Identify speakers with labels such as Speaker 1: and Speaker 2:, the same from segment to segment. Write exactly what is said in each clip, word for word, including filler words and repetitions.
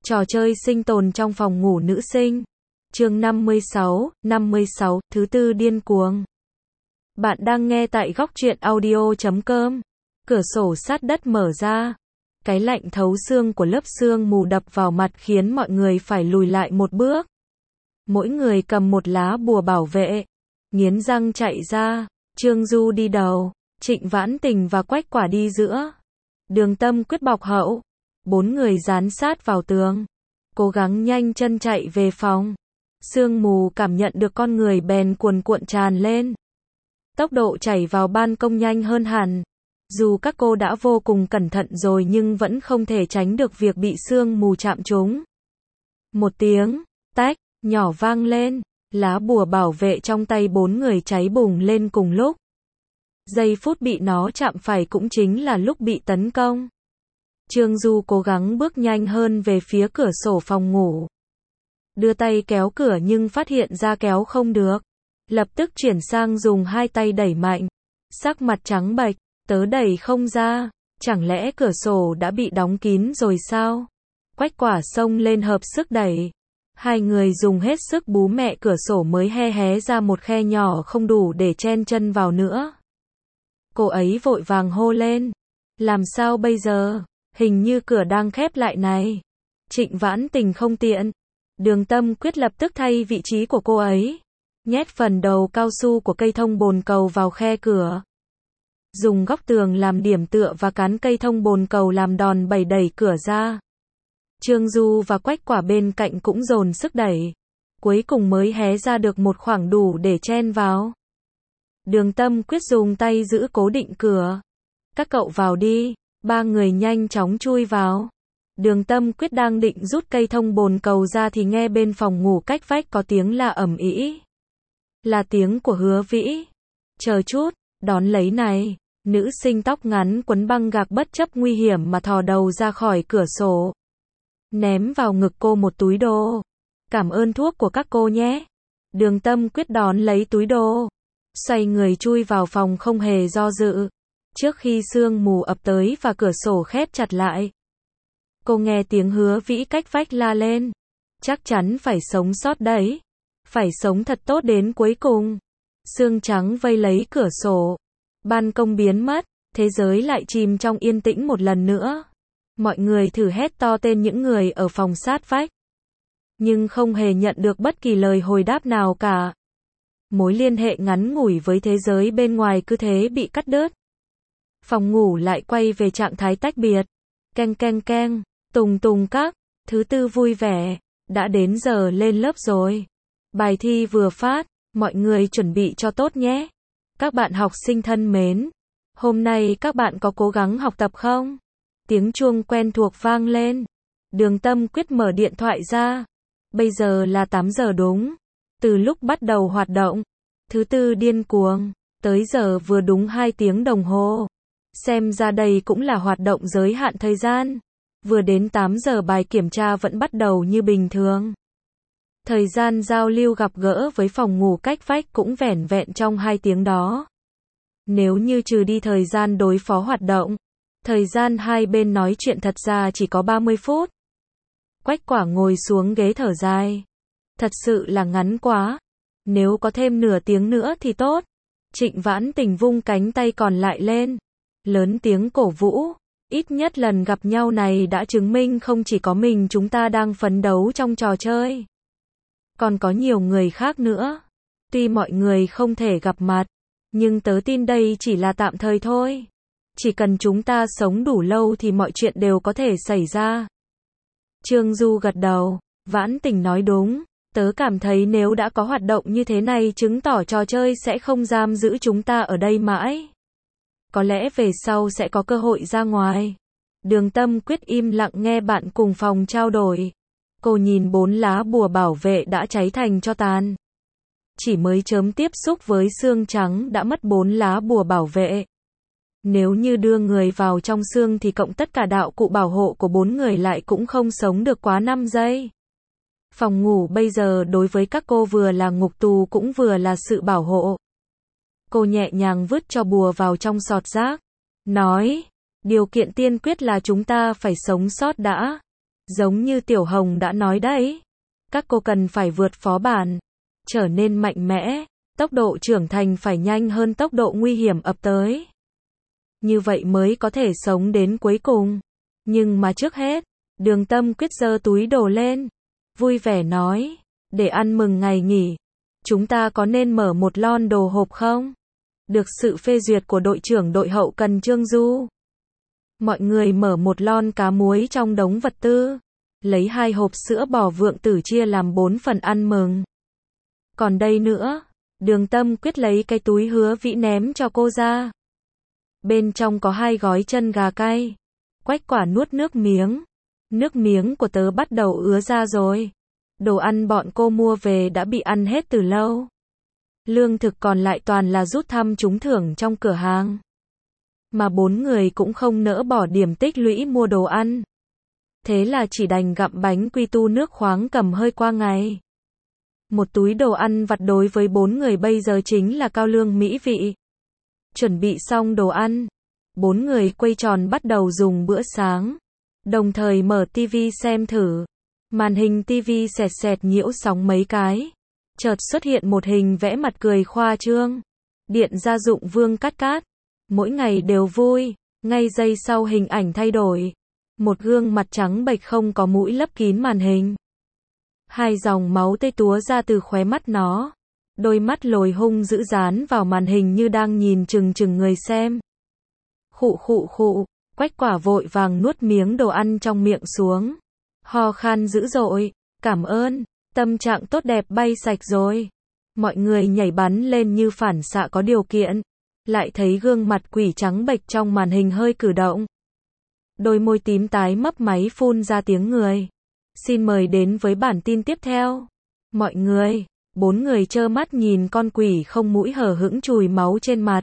Speaker 1: Trò chơi sinh tồn trong phòng ngủ nữ sinh. Chương năm mươi sáu, năm mươi sáu, thứ tư điên cuồng. Bạn đang nghe tại góc truyện audio chấm com. Cửa sổ sát đất mở ra. Cái lạnh thấu xương của lớp sương mù đập vào mặt khiến mọi người phải lùi lại một bước. Mỗi người cầm một lá bùa bảo vệ. Nghiến răng chạy ra. Trương Du đi đầu. Trịnh Vãn Tình và Quách Quả đi giữa. Đường Tâm Quyết bọc hậu. Bốn người dán sát vào tường. Cố gắng nhanh chân chạy về phòng. Sương mù cảm nhận được con người bèn cuồn cuộn tràn lên. Tốc độ chảy vào ban công nhanh hơn hẳn. Dù các cô đã vô cùng cẩn thận rồi nhưng vẫn không thể tránh được việc bị sương mù chạm trúng. Một tiếng, tách, nhỏ vang lên. Lá bùa bảo vệ trong tay bốn người cháy bùng lên cùng lúc. Giây phút bị nó chạm phải cũng chính là lúc bị tấn công. Trương Du cố gắng bước nhanh hơn về phía cửa sổ phòng ngủ. Đưa tay kéo cửa nhưng phát hiện ra kéo không được. Lập tức chuyển sang dùng hai tay đẩy mạnh. Sắc mặt trắng bệch, tớ đẩy không ra. Chẳng lẽ cửa sổ đã bị đóng kín rồi sao? Quách Quả xông lên hợp sức đẩy. Hai người dùng hết sức bú mẹ cửa sổ mới hé hé ra một khe nhỏ không đủ để chen chân vào nữa. Cô ấy vội vàng hô lên. Làm sao bây giờ? Hình như cửa đang khép lại này. Trịnh Vãn Tình không tiện. Đường Tâm Quyết lập tức thay vị trí của cô ấy. Nhét phần đầu cao su của cây thông bồn cầu vào khe cửa. Dùng góc tường làm điểm tựa và cán cây thông bồn cầu làm đòn bẩy đẩy cửa ra. Trương Du và Quách Quả bên cạnh cũng dồn sức đẩy. Cuối cùng mới hé ra được một khoảng đủ để chen vào. Đường Tâm Quyết dùng tay giữ cố định cửa. Các cậu vào đi. Ba người nhanh chóng chui vào. Đường Tâm Quyết đang định rút cây thông bồn cầu ra thì nghe bên phòng ngủ cách vách có tiếng la ầm ĩ. Là tiếng của Hứa Vĩ. Chờ chút, đón lấy này. Nữ sinh tóc ngắn quấn băng gạc bất chấp nguy hiểm mà thò đầu ra khỏi cửa sổ. Ném vào ngực cô một túi đồ. Cảm ơn thuốc của các cô nhé. Đường Tâm Quyết đón lấy túi đồ. Xoay người chui vào phòng không hề do dự. Trước khi sương mù ập tới và cửa sổ khép chặt lại. Cô nghe tiếng Hứa Vĩ cách vách la lên. Chắc chắn phải sống sót đấy. Phải sống thật tốt đến cuối cùng. Sương trắng vây lấy cửa sổ. Ban công biến mất. Thế giới lại chìm trong yên tĩnh một lần nữa. Mọi người thử hét to tên những người ở phòng sát vách. Nhưng không hề nhận được bất kỳ lời hồi đáp nào cả. Mối liên hệ ngắn ngủi với thế giới bên ngoài cứ thế bị cắt đứt. Phòng ngủ lại quay về trạng thái tách biệt. Keng keng keng, tùng tùng các, thứ tư vui vẻ, đã đến giờ lên lớp rồi. Bài thi vừa phát, mọi người chuẩn bị cho tốt nhé. Các bạn học sinh thân mến, hôm nay các bạn có cố gắng học tập không? Tiếng chuông quen thuộc vang lên. Đường Tâm Quyết mở điện thoại ra. Bây giờ là tám giờ đúng. Từ lúc bắt đầu hoạt động, thứ tư điên cuồng, tới giờ vừa đúng hai tiếng đồng hồ. Xem ra đây cũng là hoạt động giới hạn thời gian. Vừa đến tám giờ bài kiểm tra vẫn bắt đầu như bình thường. Thời gian giao lưu gặp gỡ với phòng ngủ cách vách cũng vẻn vẹn trong hai tiếng đó. Nếu như trừ đi thời gian đối phó hoạt động, thời gian hai bên nói chuyện thật ra chỉ có ba mươi phút. Quách Quả ngồi xuống ghế thở dài. Thật sự là ngắn quá. Nếu có thêm nửa tiếng nữa thì tốt. Trịnh Vãn Tình vung cánh tay còn lại lên. Lớn tiếng cổ vũ. Ít nhất lần gặp nhau này đã chứng minh không chỉ có mình chúng ta đang phấn đấu trong trò chơi. Còn có nhiều người khác nữa. Tuy mọi người không thể gặp mặt, nhưng tớ tin đây chỉ là tạm thời thôi. Chỉ cần chúng ta sống đủ lâu thì mọi chuyện đều có thể xảy ra. Trương Du gật đầu. Vãn Tình nói đúng. Tớ cảm thấy nếu đã có hoạt động như thế này chứng tỏ trò chơi sẽ không giam giữ chúng ta ở đây mãi. Có lẽ về sau sẽ có cơ hội ra ngoài. Đường Tâm Quyết im lặng nghe bạn cùng phòng trao đổi. Cô nhìn bốn lá bùa bảo vệ đã cháy thành tro tàn. Chỉ mới chớm tiếp xúc với xương trắng đã mất bốn lá bùa bảo vệ. Nếu như đưa người vào trong xương thì cộng tất cả đạo cụ bảo hộ của bốn người lại cũng không sống được quá năm giây. Phòng ngủ bây giờ đối với các cô vừa là ngục tù cũng vừa là sự bảo hộ. Cô nhẹ nhàng vứt cho bùa vào trong sọt rác. Nói, điều kiện tiên quyết là chúng ta phải sống sót đã. Giống như Tiểu Hồng đã nói đấy, các cô cần phải vượt phó bản, trở nên mạnh mẽ, tốc độ trưởng thành phải nhanh hơn tốc độ nguy hiểm ập tới. Như vậy mới có thể sống đến cuối cùng. Nhưng mà trước hết, Đường Tâm Quyết giơ túi đồ lên, vui vẻ nói, để ăn mừng ngày nghỉ, chúng ta có nên mở một lon đồ hộp không? Được sự phê duyệt của đội trưởng đội hậu cần Trương Du. Mọi người mở một lon cá muối trong đống vật tư, lấy hai hộp sữa bò vượng tử chia làm bốn phần ăn mừng. Còn đây nữa, Đường Tâm Quyết lấy cái túi Hứa Vĩ ném cho cô ra. Bên trong có hai gói chân gà cay. Quách Quả nuốt nước miếng. Nước miếng của tớ bắt đầu ứa ra rồi. Đồ ăn bọn cô mua về đã bị ăn hết từ lâu. Lương thực còn lại toàn là rút thăm trúng thưởng trong cửa hàng. Mà bốn người cũng không nỡ bỏ điểm tích lũy mua đồ ăn. Thế là chỉ đành gặm bánh quy tu nước khoáng cầm hơi qua ngày. Một túi đồ ăn vặt đối với bốn người bây giờ chính là cao lương mỹ vị. Chuẩn bị xong đồ ăn, bốn người quây tròn bắt đầu dùng bữa sáng, đồng thời mở tivi xem thử. Màn hình tivi xẹt xẹt nhiễu sóng mấy cái, chợt xuất hiện một hình vẽ mặt cười khoa trương. Điện gia dụng Vương Cát Cát, mỗi ngày đều vui. Ngay giây sau hình ảnh thay đổi, một gương mặt trắng bệch không có mũi lấp kín màn hình. Hai dòng máu tươi túa ra từ khóe mắt nó. Đôi mắt lồi hung dữ dán vào màn hình như đang nhìn chừng chừng người xem. Khụ khụ khụ, Quách Quả vội vàng nuốt miếng đồ ăn trong miệng xuống. Ho khan dữ dội, cảm ơn, tâm trạng tốt đẹp bay sạch rồi. Mọi người nhảy bắn lên như phản xạ có điều kiện. Lại thấy gương mặt quỷ trắng bệch trong màn hình hơi cử động. Đôi môi tím tái mấp máy phun ra tiếng người. Xin mời đến với bản tin tiếp theo. Mọi người, bốn người trơ mắt nhìn con quỷ không mũi hở hững chùi máu trên mặt.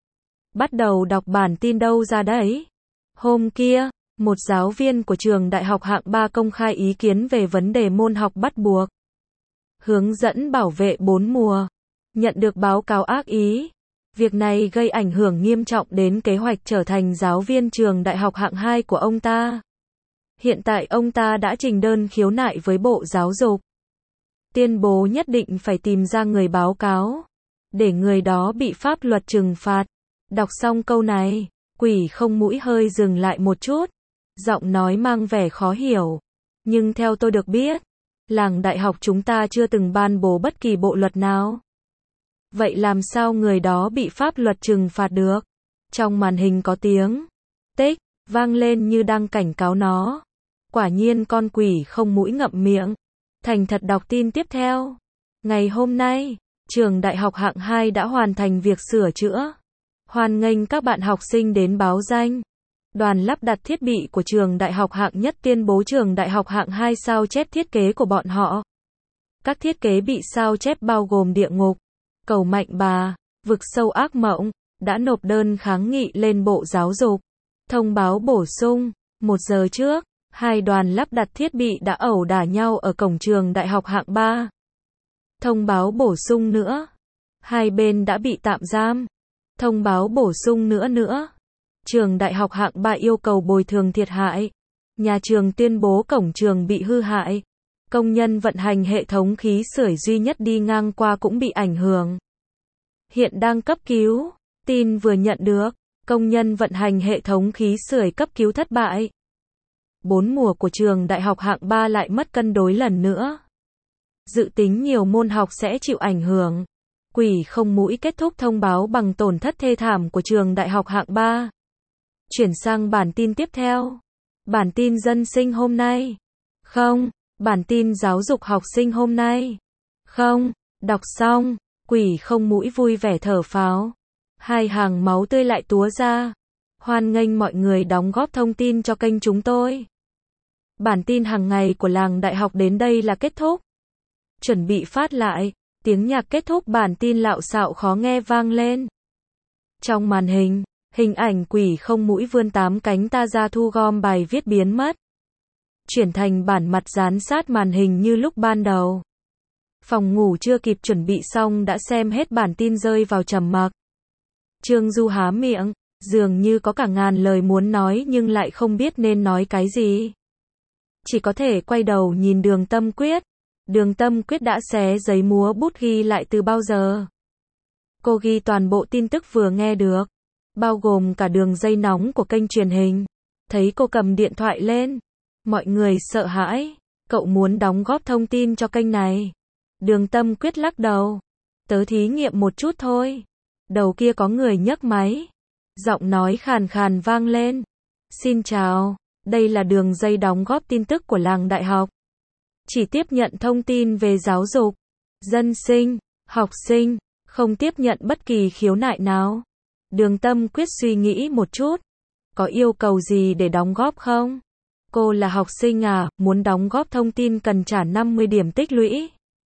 Speaker 1: Bắt đầu đọc bản tin đâu ra đấy. Hôm kia, một giáo viên của trường đại học hạng ba công khai ý kiến về vấn đề môn học bắt buộc. Hướng dẫn bảo vệ bốn mùa. Nhận được báo cáo ác ý. Việc này gây ảnh hưởng nghiêm trọng đến kế hoạch trở thành giáo viên trường đại học hạng hai của ông ta. Hiện tại ông ta đã trình đơn khiếu nại với Bộ Giáo dục. Tuyên bố nhất định phải tìm ra người báo cáo, để người đó bị pháp luật trừng phạt. Đọc xong câu này, quỷ không mũi hơi dừng lại một chút, giọng nói mang vẻ khó hiểu. Nhưng theo tôi được biết, làng đại học chúng ta chưa từng ban bố bất kỳ bộ luật nào. Vậy làm sao người đó bị pháp luật trừng phạt được? Trong màn hình có tiếng tích vang lên như đang cảnh cáo nó. Quả nhiên con quỷ không mũi ngậm miệng, thành thật đọc tin tiếp theo. Ngày hôm nay, trường đại học hạng hai đã hoàn thành việc sửa chữa. Hoan nghênh các bạn học sinh đến báo danh. Đoàn lắp đặt thiết bị của trường đại học hạng nhất tuyên bố trường đại học hạng hai sao chép thiết kế của bọn họ. Các thiết kế bị sao chép bao gồm địa ngục, cầu mạnh bà, vực sâu ác mộng, đã nộp đơn kháng nghị lên Bộ Giáo dục. Thông báo bổ sung, một giờ trước, hai đoàn lắp đặt thiết bị đã ẩu đả nhau ở cổng trường đại học hạng ba. Thông báo bổ sung nữa, hai bên đã bị tạm giam. Thông báo bổ sung nữa nữa, trường đại học hạng ba yêu cầu bồi thường thiệt hại. Nhà trường tuyên bố cổng trường bị hư hại. Công nhân vận hành hệ thống khí sưởi duy nhất đi ngang qua cũng bị ảnh hưởng. Hiện đang cấp cứu. Tin vừa nhận được, công nhân vận hành hệ thống khí sưởi cấp cứu thất bại. Bốn mùa của trường đại học hạng ba lại mất cân đối lần nữa. Dự tính nhiều môn học sẽ chịu ảnh hưởng. Quỷ không mũi kết thúc thông báo bằng tổn thất thê thảm của trường đại học hạng ba. Chuyển sang bản tin tiếp theo. Bản tin dân sinh hôm nay. Không. Bản tin giáo dục học sinh hôm nay. Không. Đọc xong, quỷ không mũi vui vẻ thở phào. Hai hàng máu tươi lại túa ra. Hoan nghênh mọi người đóng góp thông tin cho kênh chúng tôi. Bản tin hàng ngày của làng đại học đến đây là kết thúc. Chuẩn bị phát lại, tiếng nhạc kết thúc bản tin lạo xạo khó nghe vang lên. Trong màn hình, hình ảnh quỷ không mũi vươn tám cánh ta ra thu gom bài viết biến mất. Chuyển thành bản mặt dán sát màn hình như lúc ban đầu. Phòng ngủ chưa kịp chuẩn bị xong đã xem hết bản tin rơi vào trầm mặc. Trương Du há miệng, dường như có cả ngàn lời muốn nói nhưng lại không biết nên nói cái gì. chỉ có thể quay đầu nhìn Đường Tâm Quyết. Đường Tâm Quyết đã xé giấy múa bút ghi lại từ bao giờ. Cô ghi toàn bộ tin tức vừa nghe được, bao gồm cả đường dây nóng của kênh truyền hình. Thấy cô cầm điện thoại lên, mọi người sợ hãi. Cậu muốn đóng góp thông tin cho kênh này? Đường Tâm Quyết lắc đầu. Tớ thí nghiệm một chút thôi. Đầu kia có người nhấc máy. Giọng nói khàn khàn vang lên. Xin chào, đây là đường dây đóng góp tin tức của làng đại học. Chỉ tiếp nhận thông tin về giáo dục, dân sinh, học sinh, không tiếp nhận bất kỳ khiếu nại nào. Đường Tâm Quyết suy nghĩ một chút. Có yêu cầu gì để đóng góp không? Cô là học sinh à, muốn đóng góp thông tin cần trả năm mươi điểm tích lũy.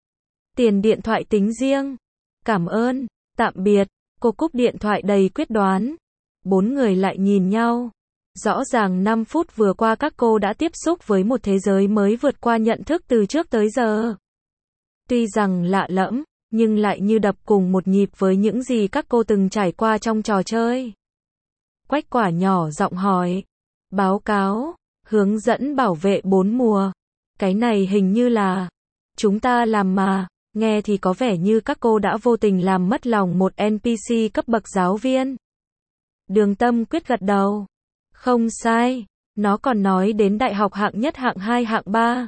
Speaker 1: Tiền điện thoại tính riêng. Cảm ơn, tạm biệt. Cô cúp điện thoại đầy quyết đoán. Bốn người lại nhìn nhau. Rõ ràng năm phút vừa qua các cô đã tiếp xúc với một thế giới mới vượt qua nhận thức từ trước tới giờ. Tuy rằng lạ lẫm, nhưng lại như đập cùng một nhịp với những gì các cô từng trải qua trong trò chơi. Quách Quả nhỏ giọng hỏi. Báo cáo, hướng dẫn bảo vệ bốn mùa. Cái này hình như là chúng ta làm mà. Nghe thì có vẻ như các cô đã vô tình làm mất lòng một en pê xê cấp bậc giáo viên. Đường Tâm Quyết gật đầu. Không sai, nó còn nói đến đại học hạng nhất, hạng hai, hạng ba.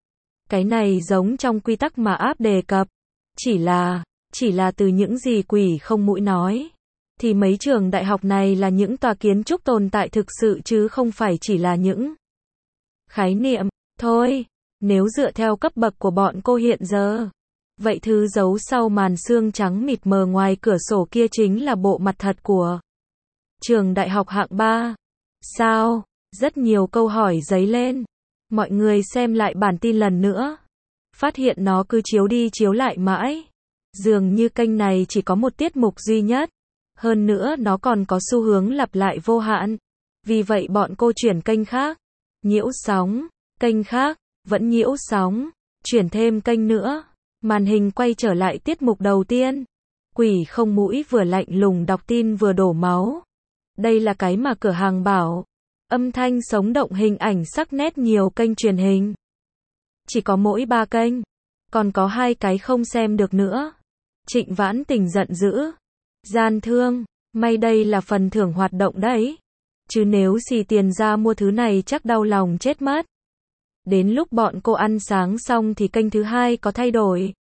Speaker 1: Cái này giống trong quy tắc mà áp đề cập. Chỉ là, chỉ là từ những gì quỷ không mũi nói. Thì mấy trường đại học này là những tòa kiến trúc tồn tại thực sự chứ không phải chỉ là những khái niệm. Thôi, nếu dựa theo cấp bậc của bọn cô hiện giờ, vậy thứ giấu sau màn sương trắng mịt mờ ngoài cửa sổ kia chính là bộ mặt thật của trường đại học hạng ba. Sao? Rất nhiều câu hỏi dấy lên. Mọi người xem lại bản tin lần nữa. Phát hiện nó cứ chiếu đi chiếu lại mãi. Dường như kênh này chỉ có một tiết mục duy nhất. Hơn nữa nó còn có xu hướng lặp lại vô hạn. Vì vậy bọn cô chuyển kênh khác. Nhiễu sóng. Kênh khác. Vẫn nhiễu sóng. Chuyển thêm kênh nữa. Màn hình quay trở lại tiết mục đầu tiên. Quỷ không mũi vừa lạnh lùng đọc tin vừa đổ máu. Đây là cái mà cửa hàng bảo. Âm thanh sống động, hình ảnh sắc nét, nhiều kênh truyền hình. Chỉ có mỗi ba kênh. Còn có hai cái không xem được nữa. Trịnh Vãn Tình giận dữ. Gian thương, may đây là phần thưởng hoạt động đấy. Chứ nếu xì tiền ra mua thứ này chắc đau lòng chết mất. Đến lúc bọn cô ăn sáng xong thì kênh thứ hai có thay đổi.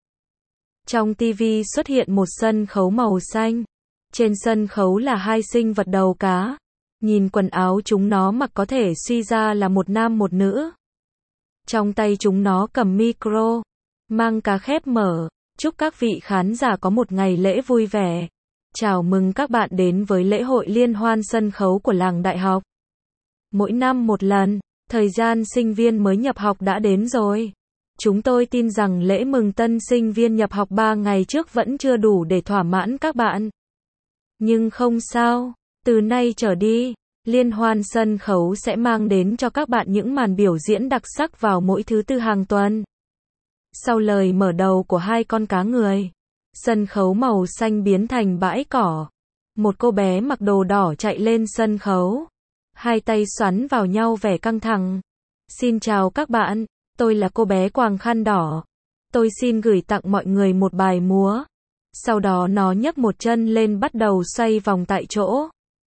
Speaker 1: Trong tivi xuất hiện một sân khấu màu xanh. Trên sân khấu là hai sinh vật đầu cá. Nhìn quần áo chúng nó mặc có thể suy ra là một nam một nữ. Trong tay chúng nó cầm micro, mang cá khép mở. Chúc các vị khán giả có một ngày lễ vui vẻ. Chào mừng các bạn đến với lễ hội liên hoan sân khấu của làng đại học. Mỗi năm một lần, thời gian sinh viên mới nhập học đã đến rồi. Chúng tôi tin rằng lễ mừng tân sinh viên nhập học ba ngày trước vẫn chưa đủ để thỏa mãn các bạn. Nhưng không sao, từ nay trở đi, liên hoan sân khấu sẽ mang đến cho các bạn những màn biểu diễn đặc sắc vào mỗi thứ tư hàng tuần. Sau lời mở đầu của hai con cá người, sân khấu màu xanh biến thành bãi cỏ. Một cô bé mặc đồ đỏ chạy lên sân khấu. Hai tay xoắn vào nhau vẻ căng thẳng. Xin chào các bạn, tôi là cô bé quàng khăn đỏ. Tôi xin gửi tặng mọi người một bài múa. Sau đó nó nhấc một chân lên bắt đầu xoay vòng tại chỗ.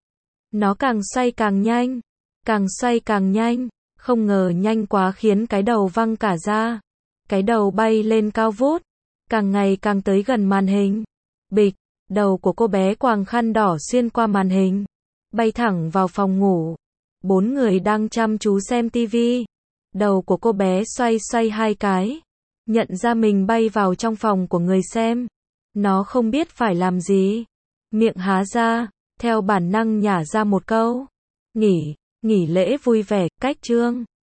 Speaker 1: Nó càng xoay càng nhanh, càng xoay càng nhanh, không ngờ nhanh quá khiến cái đầu văng cả ra. Cái đầu bay lên cao vút, càng ngày càng tới gần màn hình. Bịch, đầu của cô bé quàng khăn đỏ xuyên qua màn hình, bay thẳng vào phòng ngủ. Bốn người đang chăm chú xem tivi. Đầu của cô bé xoay xoay hai cái, nhận ra mình bay vào trong phòng của người xem. Nó không biết phải làm gì. Miệng há ra, theo bản năng nhả ra một câu. Nghỉ, nghỉ lễ vui vẻ, cách chương.